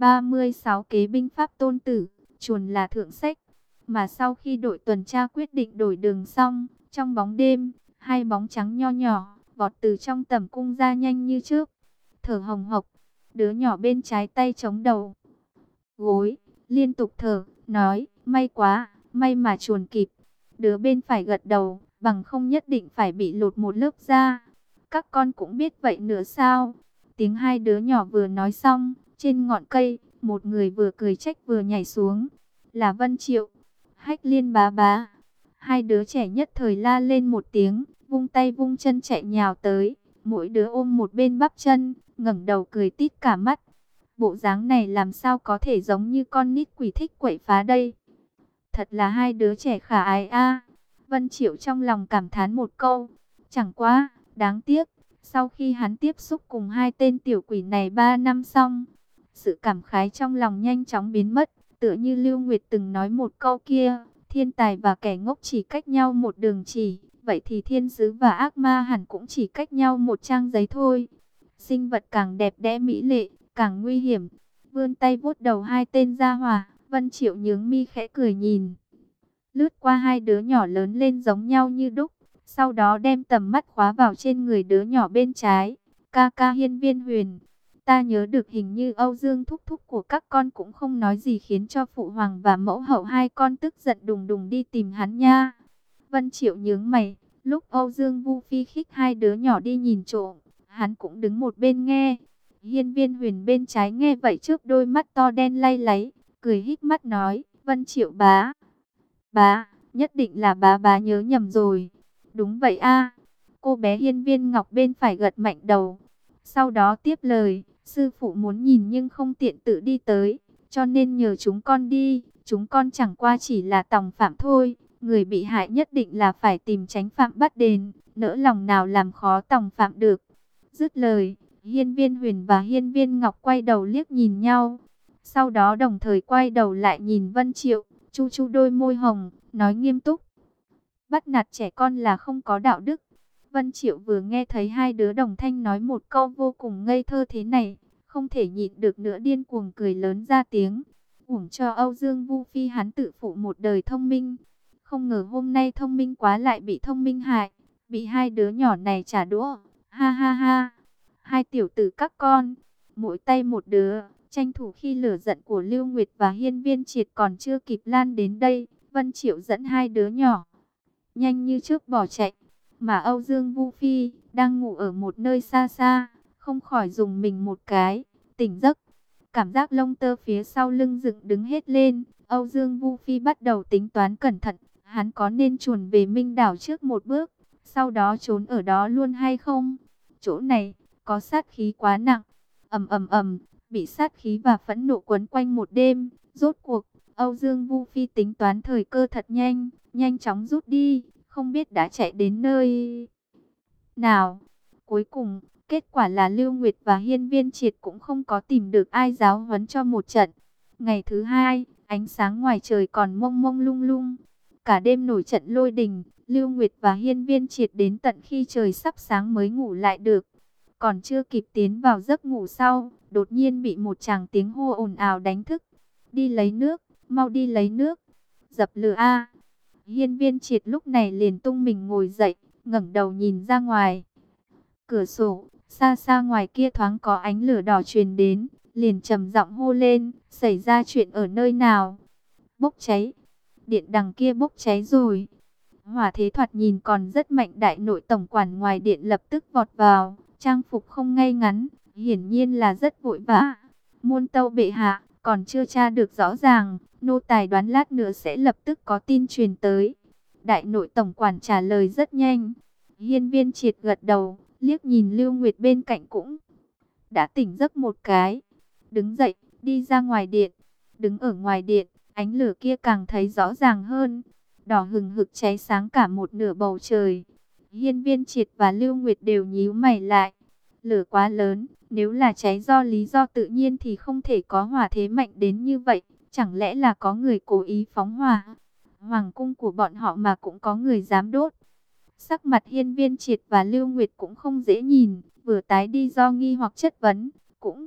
Speaker 1: 36 kế binh pháp tôn tử, chuồn là thượng sách. Mà sau khi đội tuần tra quyết định đổi đường xong, trong bóng đêm, hai bóng trắng nho nhỏ vọt từ trong tẩm cung ra nhanh như trước, thở hồng hộc. Đứa nhỏ bên trái tay chống đầu gối, liên tục thở, nói, may quá, may mà chuồn kịp. Đứa bên phải gật đầu, bằng không nhất định phải bị lột một lớp da. Các con cũng biết vậy nữa sao? Tiếng hai đứa nhỏ vừa nói xong, trên ngọn cây, một người vừa cười trách vừa nhảy xuống. Là Vân Triệu, Hách Liên bá bá. Hai đứa trẻ nhất thời la lên một tiếng, vung tay vung chân chạy nhào tới, mỗi đứa ôm một bên bắp chân, ngẩng đầu cười tít cả mắt. Bộ dáng này làm sao có thể giống như con nít quỷ thích quậy phá đây. Thật là hai đứa trẻ khả ái a. Vân Triệu trong lòng cảm thán một câu. Chẳng quá, đáng tiếc, sau khi hắn tiếp xúc cùng hai tên tiểu quỷ này 3 năm xong, sự cảm khái trong lòng nhanh chóng biến mất. Tựa như Lưu Nguyệt từng nói một câu kia, thiên tài và kẻ ngốc chỉ cách nhau một đường chỉ, vậy thì thiên sứ và ác ma hẳn cũng chỉ cách nhau một trang giấy thôi. Sinh vật càng đẹp đẽ mỹ lệ, càng nguy hiểm. Vươn tay vuốt đầu hai tên gia hỏa, Vân Triệu nhướng mi khẽ cười nhìn. Lướt qua hai đứa nhỏ lớn lên giống nhau như đúc, sau đó đem tầm mắt khóa vào trên người đứa nhỏ bên trái. Ca ca Hiên Viên Huyền, ta nhớ được hình như Âu Dương thúc thúc của các con cũng không nói gì khiến cho phụ hoàng và mẫu hậu hai con tức giận đùng đùng đi tìm hắn nha. Vân Triệu nhướng mày, lúc Âu Dương Vu Phi khích hai đứa nhỏ đi nhìn trộm, hắn cũng đứng một bên nghe. Hiên Viên Huyền bên trái nghe vậy trước đôi mắt to đen lay láy, cười híp mắt nói, Vân Triệu bá, bá, nhất định là bá nhớ nhầm rồi. Đúng vậy a. Cô bé Hiên Viên Ngọc bên phải gật mạnh đầu. Sau đó tiếp lời, sư phụ muốn nhìn nhưng không tiện tự đi tới, cho nên nhờ chúng con đi. Chúng con chẳng qua chỉ là tòng phạm thôi, người bị hại nhất định là phải tìm tránh phạm bắt đền, nỡ lòng nào làm khó tòng phạm được. Dứt lời, Hiên Viên Huyền và Hiên Viên Ngọc quay đầu liếc nhìn nhau, sau đó đồng thời quay đầu lại nhìn Vân Triệu, chu chu đôi môi hồng, nói nghiêm túc, bắt nạt trẻ con là không có đạo đức. Vân Triệu vừa nghe thấy hai đứa đồng thanh nói một câu vô cùng ngây thơ thế này, không thể nhịn được nữa điên cuồng cười lớn ra tiếng. Uổng cho Âu Dương Vu Phi hắn tự phụ một đời thông minh, không ngờ hôm nay thông minh quá lại bị thông minh hại, bị hai đứa nhỏ này trả đũa. Ha ha ha, hai tiểu tử các con, mỗi tay một đứa, tranh thủ khi lửa giận của Lưu Nguyệt và Hiên Viên Triệt còn chưa kịp lan đến đây, Vân Triệu dẫn hai đứa nhỏ nhanh như trước bỏ chạy, mà Âu Dương Vu Phi đang ngủ ở một nơi xa xa, không khỏi dùng mình một cái, tỉnh giấc. Cảm giác lông tơ phía sau lưng dựng đứng hết lên, Âu Dương Vu Phi bắt đầu tính toán cẩn thận, hắn có nên chuồn về Minh Đảo trước một bước, sau đó trốn ở đó luôn hay không? Chỗ này có sát khí quá nặng. Ầm ầm ầm, bị sát khí và phẫn nộ quấn quanh một đêm, rốt cuộc Âu Dương Vu Phi tính toán thời cơ thật nhanh, nhanh chóng rút đi, không biết đã chạy đến nơi nào. Cuối cùng, kết quả là Lưu Nguyệt và Hiên Viên Triệt cũng không có tìm được ai giáo huấn cho một trận. Ngày thứ hai, ánh sáng ngoài trời còn mông mông lung lung. Cả đêm nổi trận lôi đình, Lưu Nguyệt và Hiên Viên Triệt đến tận khi trời sắp sáng mới ngủ lại được. Còn chưa kịp tiến vào giấc ngủ sau, đột nhiên bị một tràng tiếng hô ồn ào đánh thức. Đi lấy nước, mau đi lấy nước, dập lửa a. Hiên Viên Triệt lúc này liền tung mình ngồi dậy, ngẩng đầu nhìn ra ngoài cửa sổ, xa xa ngoài kia thoáng có ánh lửa đỏ truyền đến, liền trầm giọng hô lên, xảy ra chuyện ở nơi nào? Bốc cháy, điện đằng kia bốc cháy rồi. Hỏa Thế thoạt nhìn còn rất mạnh, đại nội tổng quản ngoài điện lập tức vọt vào, trang phục không ngay ngắn, hiển nhiên là rất vội vã. Muôn tâu bệ hạ, còn chưa tra được rõ ràng, nô tài đoán lát nữa sẽ lập tức có tin truyền tới. Đại nội tổng quản trả lời rất nhanh. Hiên Viên Triệt gật đầu, liếc nhìn Lưu Nguyệt bên cạnh cũng đã tỉnh giấc một cái. Đứng dậy, đi ra ngoài điện. Đứng ở ngoài điện, ánh lửa kia càng thấy rõ ràng hơn, đỏ hừng hực cháy sáng cả một nửa bầu trời. Hiên Viên Triệt và Lưu Nguyệt đều nhíu mày lại. Lửa quá lớn, nếu là cháy do lý do tự nhiên thì không thể có hỏa thế mạnh đến như vậy. Chẳng lẽ là có người cố ý phóng hỏa? Hoàng cung của bọn họ mà cũng có người dám đốt. Sắc mặt Hiên Viên Triệt và Lưu Nguyệt cũng không dễ nhìn, vừa tái đi do nghi hoặc chất vấn, cũng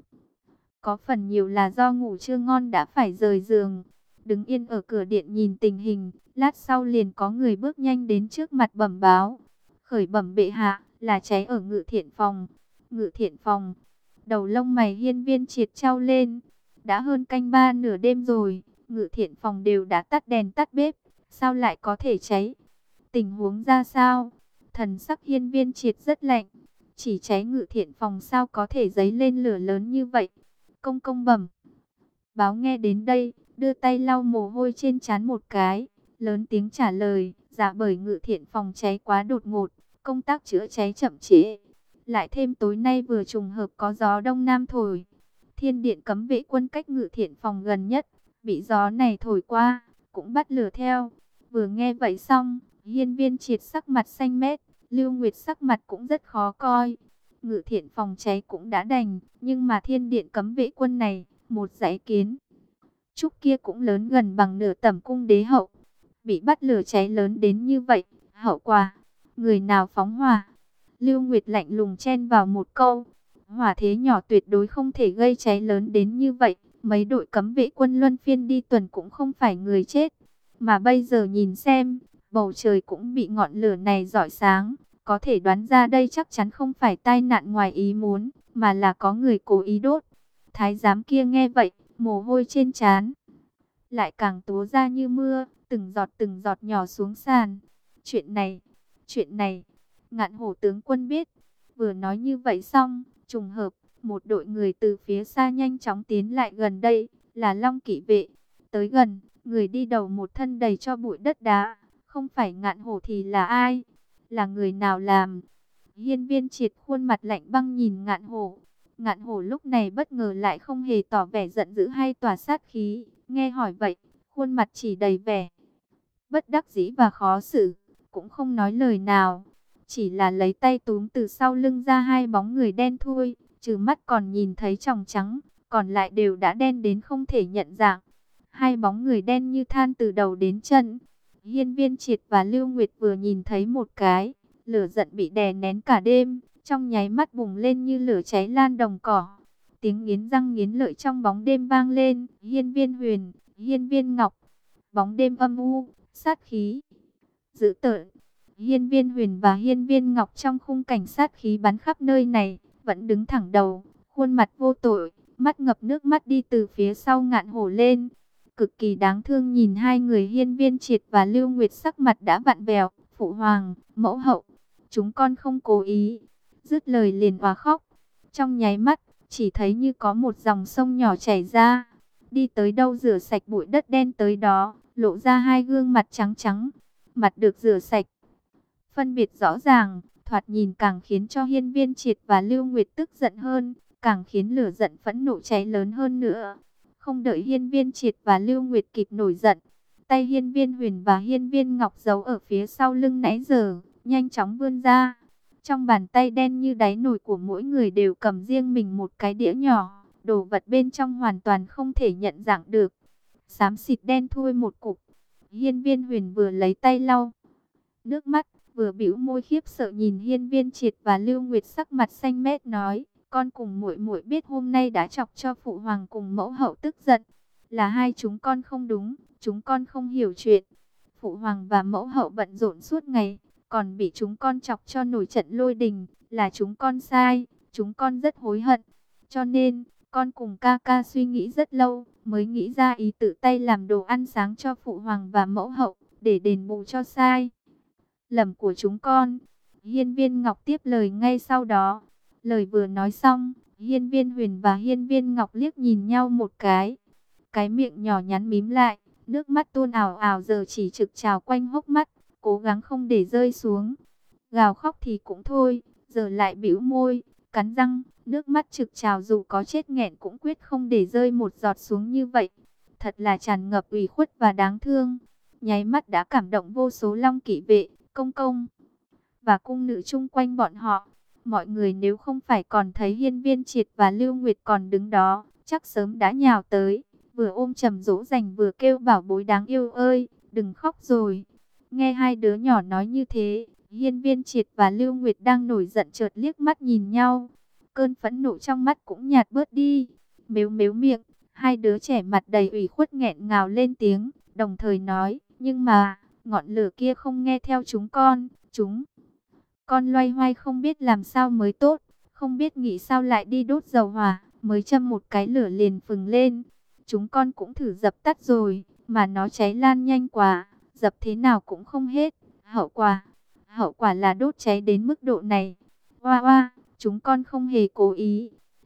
Speaker 1: có phần nhiều là do ngủ chưa ngon đã phải rời giường. Đứng yên ở cửa điện nhìn tình hình, lát sau liền có người bước nhanh đến trước mặt bẩm báo. Khởi bẩm bệ hạ, là cháy ở Ngự Thiện phòng. Ngự Thiện phòng, đầu lông mày Hiên Viên Triệt trao lên. Đã hơn canh ba nửa đêm rồi, Ngự Thiện phòng đều đã tắt đèn tắt bếp, sao lại có thể cháy? Tình huống ra sao? Thần sắc Hiên Viên Triệt rất lạnh. Chỉ cháy Ngự Thiện phòng sao có thể dấy lên lửa lớn như vậy? Công công bẩm Báo nghe đến đây, đưa tay lau mồ hôi trên trán một cái, lớn tiếng trả lời, dạ bởi Ngự Thiện phòng cháy quá đột ngột, công tác chữa cháy chậm trễ. Lại thêm tối nay vừa trùng hợp có gió đông nam thổi. Thiên điện cấm vệ quân cách Ngự Thiện phòng gần nhất, bị gió này thổi qua, cũng bắt lửa theo. Vừa nghe vậy xong, Hiên Viên Triệt sắc mặt xanh mét, Lưu Nguyệt sắc mặt cũng rất khó coi. Ngự Thiện phòng cháy cũng đã đành, nhưng mà thiên điện cấm vệ quân này, một dãy kiến trúc kia cũng lớn gần bằng nửa tẩm cung đế hậu. Bị bắt lửa cháy lớn đến như vậy, hậu quả, người nào phóng hỏa? Lưu Nguyệt lạnh lùng chen vào một câu, hỏa thế nhỏ tuyệt đối không thể gây cháy lớn đến như vậy. Mấy đội cấm vệ quân luân phiên đi tuần cũng không phải người chết. Mà bây giờ nhìn xem, bầu trời cũng bị ngọn lửa này rọi sáng. Có thể đoán ra đây chắc chắn không phải tai nạn ngoài ý muốn, mà là có người cố ý đốt. Thái giám kia nghe vậy, mồ hôi trên trán lại càng túa ra như mưa, từng giọt nhỏ xuống sàn. Chuyện này, Ngạn Hổ tướng quân biết. Vừa nói như vậy xong, trùng hợp, một đội người từ phía xa nhanh chóng tiến lại gần đây, là Long Kỵ vệ. Tới gần, người đi đầu một thân đầy cho bụi đất đá, không phải Ngạn Hổ thì là ai? Là người nào làm? Hiên Viên Triệt khuôn mặt lạnh băng nhìn Ngạn Hổ. Ngạn Hổ lúc này bất ngờ lại không hề tỏ vẻ giận dữ hay tỏa sát khí. Nghe hỏi vậy, khuôn mặt chỉ đầy vẻ bất đắc dĩ và khó xử, cũng không nói lời nào. Chỉ là lấy tay túm từ sau lưng ra hai bóng người đen thui, trừ mắt còn nhìn thấy tròng trắng, còn lại đều đã đen đến không thể nhận dạng. Hai bóng người đen như than từ đầu đến chân. Hiên Viên Triệt và Lưu Nguyệt vừa nhìn thấy một cái, lửa giận bị đè nén cả đêm, trong nháy mắt bùng lên như lửa cháy lan đồng cỏ. Tiếng nghiến răng nghiến lợi trong bóng đêm vang lên, Hiên Viên Huyền, Hiên Viên Ngọc. Bóng đêm âm u, sát khí dữ tợn. Hiên Viên Huyền và Hiên Viên Ngọc trong khung cảnh sát khí bắn khắp nơi này, vẫn đứng thẳng đầu, khuôn mặt vô tội, mắt ngập nước mắt đi từ phía sau Ngạn Hổ lên. Cực kỳ đáng thương nhìn hai người Hiên Viên Triệt và Lưu Nguyệt sắc mặt đã vặn vẹo. Phụ hoàng, mẫu hậu, chúng con không cố ý. Dứt lời liền òa khóc. Trong nháy mắt, chỉ thấy như có một dòng sông nhỏ chảy ra. Đi tới đâu rửa sạch bụi đất đen tới đó, lộ ra hai gương mặt trắng trắng. Mặt được rửa sạch, phân biệt rõ ràng, thoạt nhìn càng khiến cho Hiên Viên Triệt và Lưu Nguyệt tức giận hơn, càng khiến lửa giận phẫn nộ cháy lớn hơn nữa. Không đợi Hiên Viên Triệt và Lưu Nguyệt kịp nổi giận, tay Hiên Viên Huyền và Hiên Viên Ngọc giấu ở phía sau lưng nãy giờ, nhanh chóng vươn ra. Trong bàn tay đen như đáy nồi của mỗi người đều cầm riêng mình một cái đĩa nhỏ, đồ vật bên trong hoàn toàn không thể nhận dạng được. Xám xịt đen thui một cục. Hiên Viên Huyền vừa lấy tay lau nước mắt, vừa bĩu môi khiếp sợ nhìn Hiên Viên Triệt và Lưu Nguyệt sắc mặt xanh mét nói, con cùng muội muội biết hôm nay đã chọc cho phụ hoàng cùng mẫu hậu tức giận, là hai chúng con không đúng, chúng con không hiểu chuyện. Phụ hoàng và mẫu hậu bận rộn suốt ngày, còn bị chúng con chọc cho nổi trận lôi đình, là chúng con sai, chúng con rất hối hận. Cho nên, con cùng ca ca suy nghĩ rất lâu, mới nghĩ ra ý tự tay làm đồ ăn sáng cho phụ hoàng và mẫu hậu, để đền bù cho sai lầm của chúng con. Hiên Viên Ngọc tiếp lời ngay sau đó. Lời vừa nói xong, Hiên Viên Huyền và Hiên Viên Ngọc liếc nhìn nhau một cái miệng nhỏ nhắn mím lại, nước mắt tuôn ào ào giờ chỉ trực trào quanh hốc mắt, cố gắng không để rơi xuống. Gào khóc thì cũng thôi, giờ lại bĩu môi, cắn răng, nước mắt trực trào dù có chết nghẹn cũng quyết không để rơi một giọt xuống như vậy. Thật là tràn ngập ủy khuất và đáng thương. Nháy mắt đã cảm động vô số Long Kỵ vệ, công công và cung nữ chung quanh bọn họ. Mọi người nếu không phải còn thấy Hiên Viên Triệt và Lưu Nguyệt còn đứng đó, chắc sớm đã nhào tới, vừa ôm chầm dỗ dành vừa kêu bảo bối đáng yêu ơi, đừng khóc rồi. Nghe hai đứa nhỏ nói như thế, Hiên Viên Triệt và Lưu Nguyệt đang nổi giận chợt liếc mắt nhìn nhau. Cơn phẫn nộ trong mắt cũng nhạt bớt đi. Mếu mếu miệng, hai đứa trẻ mặt đầy ủy khuất nghẹn ngào lên tiếng, đồng thời nói, nhưng mà, ngọn lửa kia không nghe theo chúng con loay hoay không biết làm sao mới tốt, không biết nghĩ sao lại đi đốt dầu hỏa, mới châm một cái lửa liền phừng lên. Chúng con cũng thử dập tắt rồi, mà nó cháy lan nhanh quá, dập thế nào cũng không hết. Hậu quả là đốt cháy đến mức độ này. Oa oa, chúng con không hề cố ý.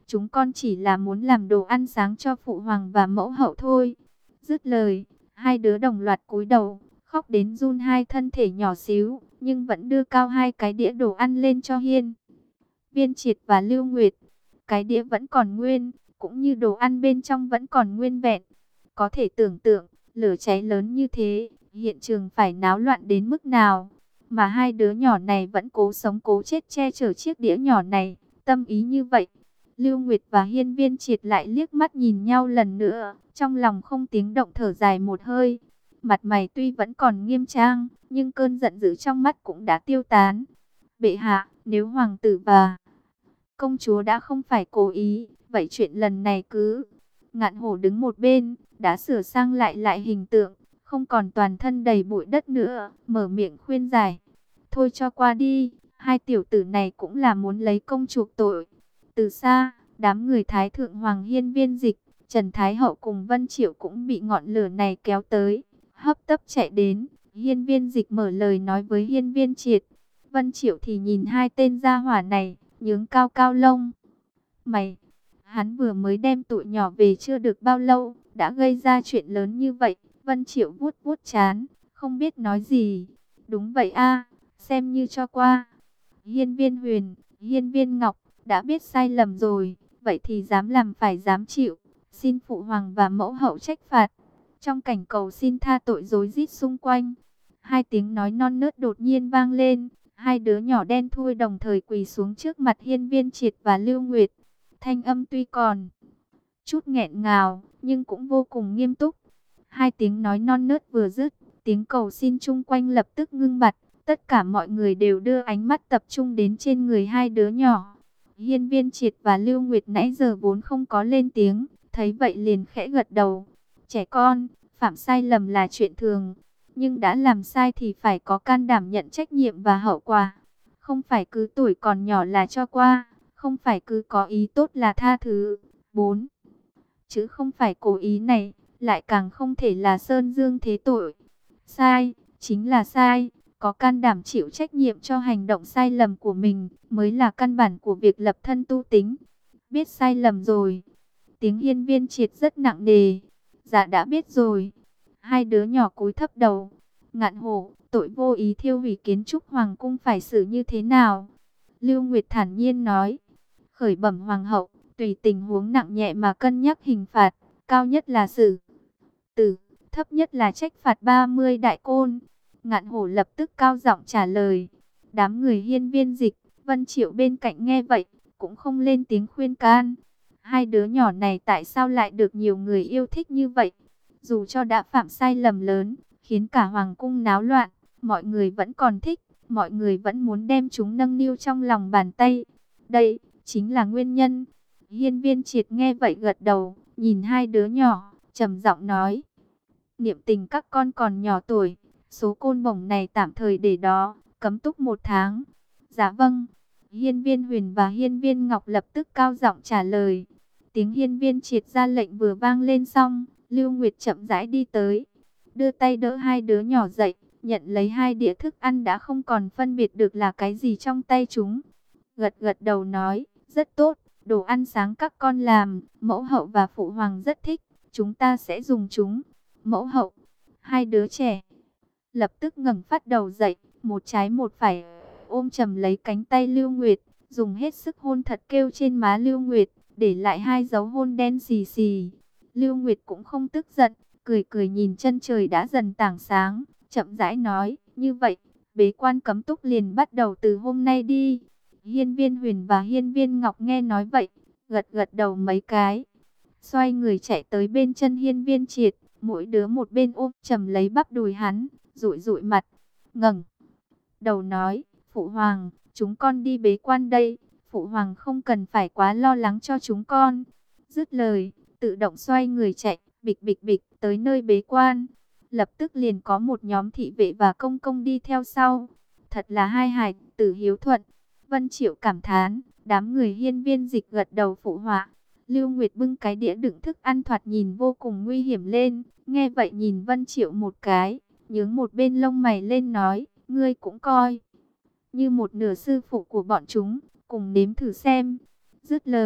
Speaker 1: chúng con chỉ là muốn làm đồ ăn sáng cho phụ hoàng và mẫu hậu thôi. Dứt lời, hai đứa đồng loạt cúi đầu, khóc đến run hai thân thể nhỏ xíu, nhưng vẫn đưa cao hai cái đĩa đồ ăn lên cho Hiên Viên Triệt và Lưu Nguyệt. Cái đĩa vẫn còn nguyên, cũng như đồ ăn bên trong vẫn còn nguyên vẹn. Có thể tưởng tượng, lửa cháy lớn như thế, hiện trường phải náo loạn đến mức nào. Mà hai đứa nhỏ này vẫn cố sống cố chết che chở chiếc đĩa nhỏ này, tâm ý như vậy. Lưu Nguyệt và Hiên Viên Triệt lại liếc mắt nhìn nhau lần nữa, trong lòng không tiếng động thở dài một hơi. Mặt mày tuy vẫn còn nghiêm trang, nhưng cơn giận dữ trong mắt cũng đã tiêu tán. Bệ hạ, nếu hoàng tử và công chúa đã không phải cố ý, vậy chuyện lần này cứ... Ngạn Hổ đứng một bên, đã sửa sang lại hình tượng, không còn toàn thân đầy bụi đất nữa, mở miệng khuyên giải. Thôi cho qua đi, hai tiểu tử này cũng là muốn lấy công chuộc tội. Từ xa, đám người Thái Thượng Hoàng Hiên Viên Dịch, Trần Thái Hậu cùng Vân Triệu cũng bị ngọn lửa này kéo tới, hấp tấp chạy đến. Hiên Viên Dịch mở lời nói với Hiên Viên Triệt. Vân Triệu thì nhìn hai tên gia hỏa này, nhướng cao cao lông mày. Hắn vừa mới đem tụi nhỏ về chưa được bao lâu, đã gây ra chuyện lớn như vậy. Vân Triệu vuốt vuốt trán, không biết nói gì. Đúng vậy a, xem như cho qua. Hiên Viên Huyền, Hiên Viên Ngọc đã biết sai lầm rồi, vậy thì dám làm phải dám chịu. Xin phụ hoàng và mẫu hậu trách phạt. Trong cảnh cầu xin tha tội rối rít xung quanh, hai tiếng nói non nớt đột nhiên vang lên. Hai đứa nhỏ đen thui đồng thời quỳ xuống trước mặt Hiên Viên Triệt và Lưu Nguyệt. Thanh âm tuy còn chút nghẹn ngào, nhưng cũng vô cùng nghiêm túc. Hai tiếng nói non nớt vừa dứt, tiếng cầu xin chung quanh lập tức ngưng bặt. Tất cả mọi người đều đưa ánh mắt tập trung đến trên người hai đứa nhỏ. Hiên Viên Triệt và Lưu Nguyệt nãy giờ vốn không có lên tiếng, thấy vậy liền khẽ gật đầu. Trẻ con, phạm sai lầm là chuyện thường, nhưng đã làm sai thì phải có can đảm nhận trách nhiệm và hậu quả. Không phải cứ tuổi còn nhỏ là cho qua, không phải cứ có ý tốt là tha thứ. 4. Chứ không phải cố ý này, lại càng không thể là sơn dương thế tội. Sai, chính là sai, có can đảm chịu trách nhiệm cho hành động sai lầm của mình, mới là căn bản của việc lập thân tu tính. Biết sai lầm rồi. Tiếng Hiên Viên Triệt rất nặng nề. Dạ đã biết rồi. Hai đứa nhỏ cúi thấp đầu. Ngạn Hổ, tội vô ý thiêu hủy kiến trúc hoàng cung phải xử như thế nào? Lưu Nguyệt thản nhiên nói. Khởi bẩm hoàng hậu, tùy tình huống nặng nhẹ mà cân nhắc hình phạt, cao nhất là xử tử, thấp nhất là trách phạt 30 đại côn. Ngạn Hổ lập tức cao giọng trả lời. Đám người Hiên Viên Dịch, Vân Triệu bên cạnh nghe vậy, cũng không lên tiếng khuyên can. Hai đứa nhỏ này tại sao lại được nhiều người yêu thích như vậy? Dù cho đã phạm sai lầm lớn, khiến cả hoàng cung náo loạn, mọi người vẫn còn thích, mọi người vẫn muốn đem chúng nâng niu trong lòng bàn tay. Đây chính là nguyên nhân. Hiên Viên Triệt nghe vậy gật đầu, nhìn hai đứa nhỏ, trầm giọng nói. Niệm tình các con còn nhỏ tuổi, số côn bổng này tạm thời để đó, cấm túc 1 tháng. Dạ vâng. Hiên Viên Huyền và Hiên Viên Ngọc lập tức cao giọng trả lời. Tiếng Hiên Viên Triệt ra lệnh vừa vang lên xong, Lưu Nguyệt chậm rãi đi tới, đưa tay đỡ hai đứa nhỏ dậy, nhận lấy hai đĩa thức ăn đã không còn phân biệt được là cái gì trong tay chúng. Gật gật đầu nói, rất tốt, đồ ăn sáng các con làm, mẫu hậu và phụ hoàng rất thích, chúng ta sẽ dùng chúng. Mẫu hậu, hai đứa trẻ lập tức ngẩng phát đầu dậy, một trái một phải, ôm chầm lấy cánh tay Lưu Nguyệt, dùng hết sức hôn thật kêu trên má Lưu Nguyệt, để lại hai dấu hôn đen xì xì. Lưu Nguyệt cũng không tức giận, cười cười nhìn chân trời đã dần tảng sáng, chậm rãi nói, như vậy, bế quan cấm túc liền bắt đầu từ hôm nay đi. Hiên Viên Huyền và Hiên Viên Ngọc nghe nói vậy, gật gật đầu mấy cái, xoay người chạy tới bên chân Hiên Viên Triệt, mỗi đứa một bên ôm chầm lấy bắp đùi hắn, dụi dụi mặt, ngẩng đầu nói, phụ hoàng, chúng con đi bế quan đây, phụ hoàng không cần phải quá lo lắng cho chúng con. Dứt lời, tự động xoay người chạy, bịch bịch bịch tới nơi bế quan. Lập tức liền có một nhóm thị vệ và công công đi theo sau. Thật là hai hài tử hiếu thuận. Vân Triệu cảm thán, đám người Hiên Viên Dịch gật đầu phụ họa. Lưu Nguyệt bưng cái đĩa đựng thức ăn thoạt nhìn vô cùng nguy hiểm lên. Nghe vậy nhìn Vân Triệu một cái, nhướng một bên lông mày lên nói, ngươi cũng coi như một nửa sư phụ của bọn chúng, cùng nếm thử xem. Dứt lời,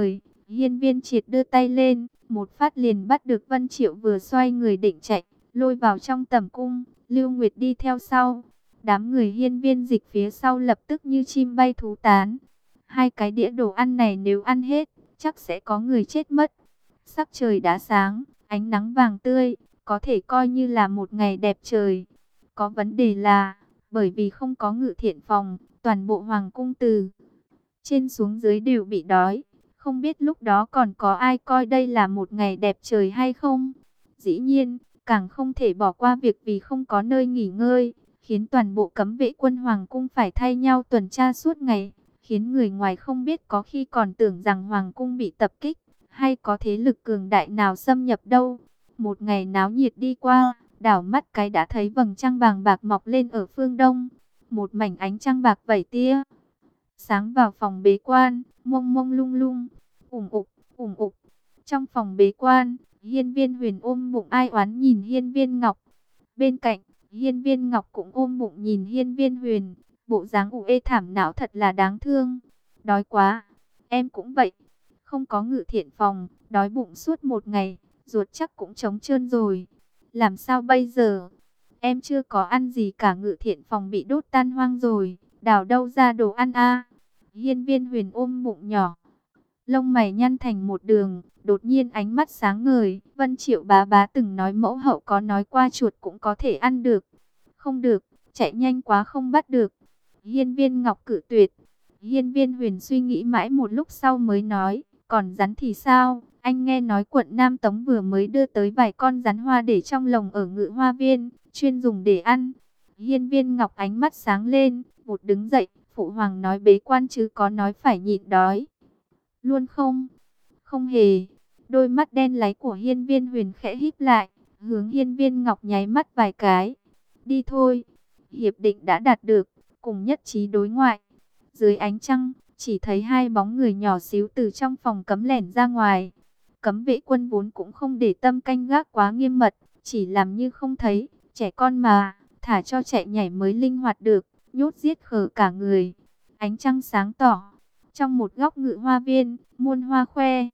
Speaker 1: Hiên Viên Triệt đưa tay lên, một phát liền bắt được Vân Triệu vừa xoay người định chạy, lôi vào trong tẩm cung. Lưu Nguyệt đi theo sau. Đám người Hiên Viên Dịch phía sau lập tức như chim bay thú tán. Hai cái đĩa đồ ăn này nếu ăn hết, chắc sẽ có người chết mất. Sắc trời đã sáng, ánh nắng vàng tươi, có thể coi như là một ngày đẹp trời. Có vấn đề là, bởi vì không có ngự thiện phòng, toàn bộ hoàng cung từ trên xuống dưới đều bị đói. Không biết lúc đó còn có ai coi đây là một ngày đẹp trời hay không? Dĩ nhiên, càng không thể bỏ qua việc vì không có nơi nghỉ ngơi, khiến toàn bộ cấm vệ quân hoàng cung phải thay nhau tuần tra suốt ngày, khiến người ngoài không biết có khi còn tưởng rằng hoàng cung bị tập kích, hay có thế lực cường đại nào xâm nhập đâu. Một ngày náo nhiệt đi qua, đảo mắt cái đã thấy vầng trăng vàng bạc mọc lên ở phương đông, một mảnh ánh trăng bạc vẩy tia sáng vào phòng bế quan, mông mông lung lung, ủng ục, ủng ục. Trong phòng bế quan, Hiên Viên Huyền ôm bụng ai oán nhìn Hiên Viên Ngọc. Bên cạnh, Hiên Viên Ngọc cũng ôm bụng nhìn Hiên Viên Huyền, bộ dáng ủ ê thảm não thật là đáng thương. Đói quá, em cũng vậy, không có ngự thiện phòng, đói bụng suốt một ngày, ruột chắc cũng trống trơn rồi. Làm sao bây giờ? Em chưa có ăn gì cả, ngự thiện phòng bị đốt tan hoang rồi, đào đâu ra đồ ăn a? Hiên Viên Huyền ôm bụng nhỏ, lông mày nhăn thành một đường, đột nhiên ánh mắt sáng ngời. Vân Triệu bá bá từng nói mẫu hậu có nói qua chuột cũng có thể ăn được. Không được, chạy nhanh quá không bắt được. Hiên Viên Ngọc cự tuyệt. Hiên Viên Huyền suy nghĩ mãi một lúc sau mới nói, còn rắn thì sao? Anh nghe nói quận Nam Tống vừa mới đưa tới vài con rắn hoa để trong lồng ở Ngự Hoa Viên, chuyên dùng để ăn. Hiên Viên Ngọc ánh mắt sáng lên, vụt đứng dậy, phụ hoàng nói bế quan chứ có nói phải nhịn đói luôn không? Không hề. Đôi mắt đen láy của Hiên Viên Huyền khẽ híp lại, hướng Hiên Viên Ngọc nháy mắt vài cái. Đi thôi. Hiệp định đã đạt được, cùng nhất trí đối ngoại. Dưới ánh trăng, chỉ thấy hai bóng người nhỏ xíu từ trong phòng cấm lẻn ra ngoài. Cấm vệ quân vốn cũng không để tâm canh gác quá nghiêm mật, chỉ làm như không thấy. Trẻ con mà, thả cho chạy nhảy mới linh hoạt được, nhốt giết khờ cả người. Ánh trăng sáng tỏ. Trong một góc Ngự Hoa Viên, muôn hoa khoe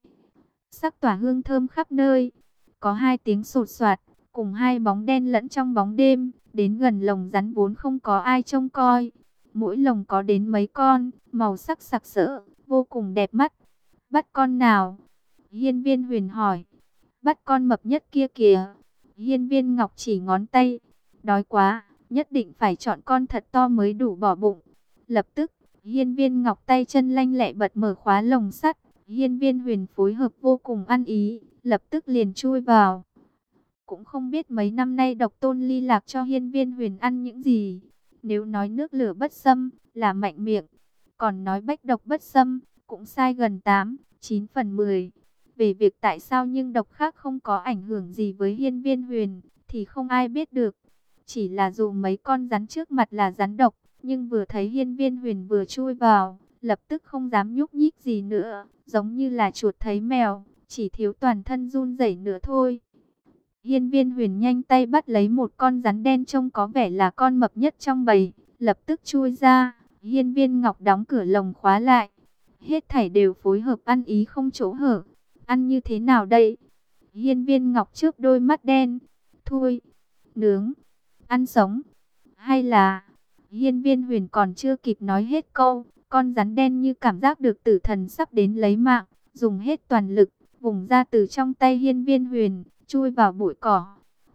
Speaker 1: sắc tỏa hương thơm khắp nơi. Có hai tiếng sột soạt, cùng hai bóng đen lẫn trong bóng đêm, đến gần lồng rắn vốn không có ai trông coi. Mỗi lồng có đến mấy con, màu sắc sặc sỡ, vô cùng đẹp mắt. Bắt con nào? Hiên Viên Huyền hỏi. Bắt con mập nhất kia kìa. Hiên Viên Ngọc chỉ ngón tay. Đói quá, nhất định phải chọn con thật to mới đủ bỏ bụng. Lập tức, Hiên Viên Ngọc tay chân lanh lẹ bật mở khóa lồng sắt. Hiên Viên Huyền phối hợp vô cùng ăn ý, lập tức liền chui vào. Cũng không biết mấy năm nay Độc Tôn Ly Lạc cho Hiên Viên Huyền ăn những gì. Nếu nói nước lửa bất xâm là mạnh miệng, còn nói bách độc bất xâm cũng sai gần 8-9 phần 10. Về việc tại sao nhưng độc khác không có ảnh hưởng gì với Hiên Viên Huyền thì không ai biết được. Chỉ là dù mấy con rắn trước mặt là rắn độc, nhưng vừa thấy Hiên Viên Huyền vừa chui vào, lập tức không dám nhúc nhích gì nữa, giống như là chuột thấy mèo, chỉ thiếu toàn thân run rẩy nữa thôi. Hiên Viên Huyền nhanh tay bắt lấy một con rắn đen trông có vẻ là con mập nhất trong bầy, lập tức chui ra. Hiên Viên Ngọc đóng cửa lồng khóa lại. Hết thảy đều phối hợp ăn ý không chỗ hở. Ăn như thế nào đây? Hiên Viên Ngọc chớp đôi mắt đen. Thôi, nướng, ăn sống, hay là... Hiên Viên Huyền còn chưa kịp nói hết câu, con rắn đen như cảm giác được tử thần sắp đến lấy mạng, dùng hết toàn lực, vùng ra từ trong tay Hiên Viên Huyền, chui vào bụi cỏ.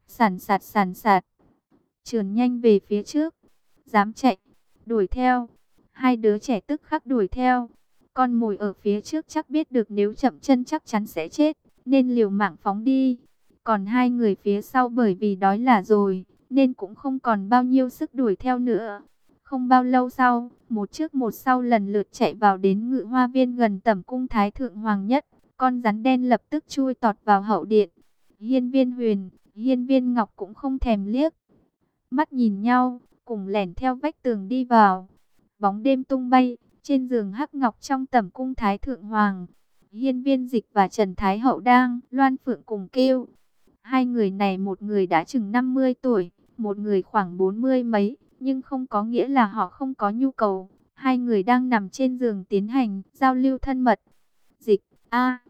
Speaker 1: Sàn sạt, trườn nhanh về phía trước. Dám chạy, đuổi theo. Hai đứa trẻ tức khắc đuổi theo. Con mồi ở phía trước chắc biết được nếu chậm chân chắc chắn sẽ chết, nên liều mạng phóng đi. Còn hai người phía sau bởi vì đói là rồi, nên cũng không còn bao nhiêu sức đuổi theo nữa. Không bao lâu sau, một trước một sau lần lượt chạy vào đến Ngự Hoa Viên gần tẩm cung Thái Thượng Hoàng Nhất. Con rắn đen lập tức chui tọt vào hậu điện. Hiên Viên Huyền, Hiên Viên Ngọc cũng không thèm liếc mắt nhìn nhau, cùng lẻn theo vách tường đi vào. Bóng đêm tung bay, trên giường hắc ngọc trong tẩm cung Thái Thượng Hoàng, Hiên Viên Dịch và Trần Thái Hậu đang loan phượng cùng kêu. Hai người này, một người đã chừng 50 tuổi, một người khoảng 40 mấy, nhưng không có nghĩa là họ không có nhu cầu. Hai người đang nằm trên giường tiến hành giao lưu thân mật. Dịch, a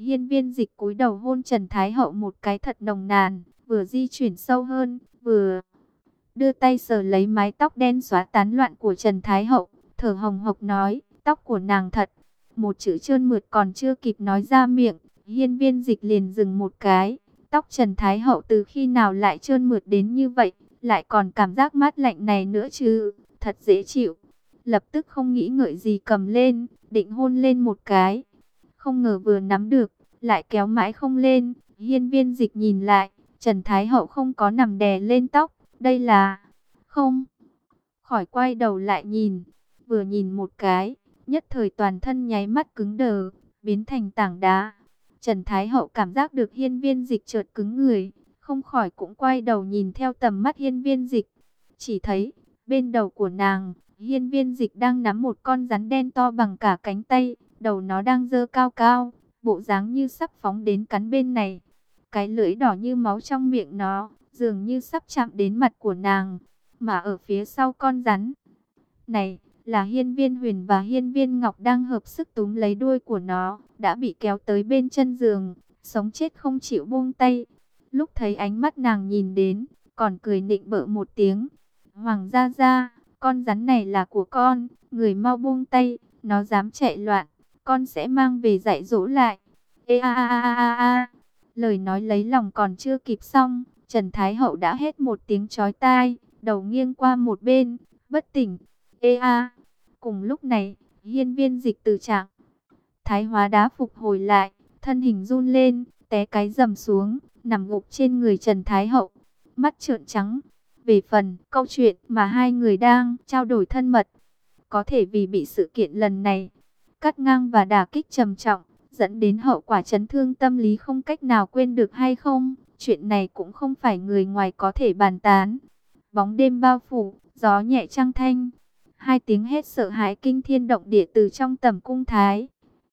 Speaker 1: Hiên Viên Dịch cúi đầu hôn Trần Thái Hậu một cái thật nồng nàn, vừa di chuyển sâu hơn, vừa đưa tay sờ lấy mái tóc đen xóa tán loạn của Trần Thái Hậu, thở hồng hộc nói, tóc của nàng thật. Một chữ trơn mượt còn chưa kịp nói ra miệng, Hiên Viên Dịch liền dừng một cái. Tóc Trần Thái Hậu từ khi nào lại trơn mượt đến như vậy, lại còn cảm giác mát lạnh này nữa chứ, thật dễ chịu. Lập tức không nghĩ ngợi gì cầm lên, định hôn lên một cái. Không ngờ vừa nắm được, lại kéo mãi không lên. Hiên Viên Dịch nhìn lại, Trần Thái Hậu không có nằm đè lên tóc. Đây là... Không. Khỏi quay đầu lại nhìn. Vừa nhìn một cái, nhất thời toàn thân nháy mắt cứng đờ, biến thành tảng đá. Trần Thái Hậu cảm giác được Hiên Viên Dịch chợt cứng người, không khỏi cũng quay đầu nhìn theo tầm mắt Hiên Viên Dịch. Chỉ thấy, bên đầu của nàng, Hiên Viên Dịch đang nắm một con rắn đen to bằng cả cánh tay, đầu nó đang giơ cao cao, bộ dáng như sắp phóng đến cắn bên này. Cái lưỡi đỏ như máu trong miệng nó, dường như sắp chạm đến mặt của nàng, mà ở phía sau con rắn này là Hiên Viên Huyền và Hiên Viên Ngọc đang hợp sức túm lấy đuôi của nó, đã bị kéo tới bên chân giường, sống chết không chịu buông tay. Lúc thấy ánh mắt nàng nhìn đến, còn cười nịnh bợ một tiếng. Hoàng gia gia, con rắn này là của con, người mau buông tay, nó dám chạy loạn, con sẽ mang về dạy dỗ lại. Ê a a a a a. Lời nói lấy lòng còn chưa kịp xong, Trần Thái Hậu đã hét một tiếng chói tai, đầu nghiêng qua một bên, bất tỉnh. Ê a. Cùng lúc này, Hiên Viên Dịch từ trạng thái hóa đá phục hồi lại, thân hình run lên, té cái rầm xuống, nằm gục trên người Trần Thái Hậu, mắt trợn trắng. Về phần câu chuyện mà hai người đang trao đổi thân mật, có thể vì bị sự kiện lần này cắt ngang và đả kích trầm trọng, dẫn đến hậu quả chấn thương tâm lý không cách nào quên được hay không, chuyện này cũng không phải người ngoài có thể bàn tán. Bóng đêm bao phủ, gió nhẹ trăng thanh, hai tiếng hét sợ hãi kinh thiên động địa từ trong tầm cung thái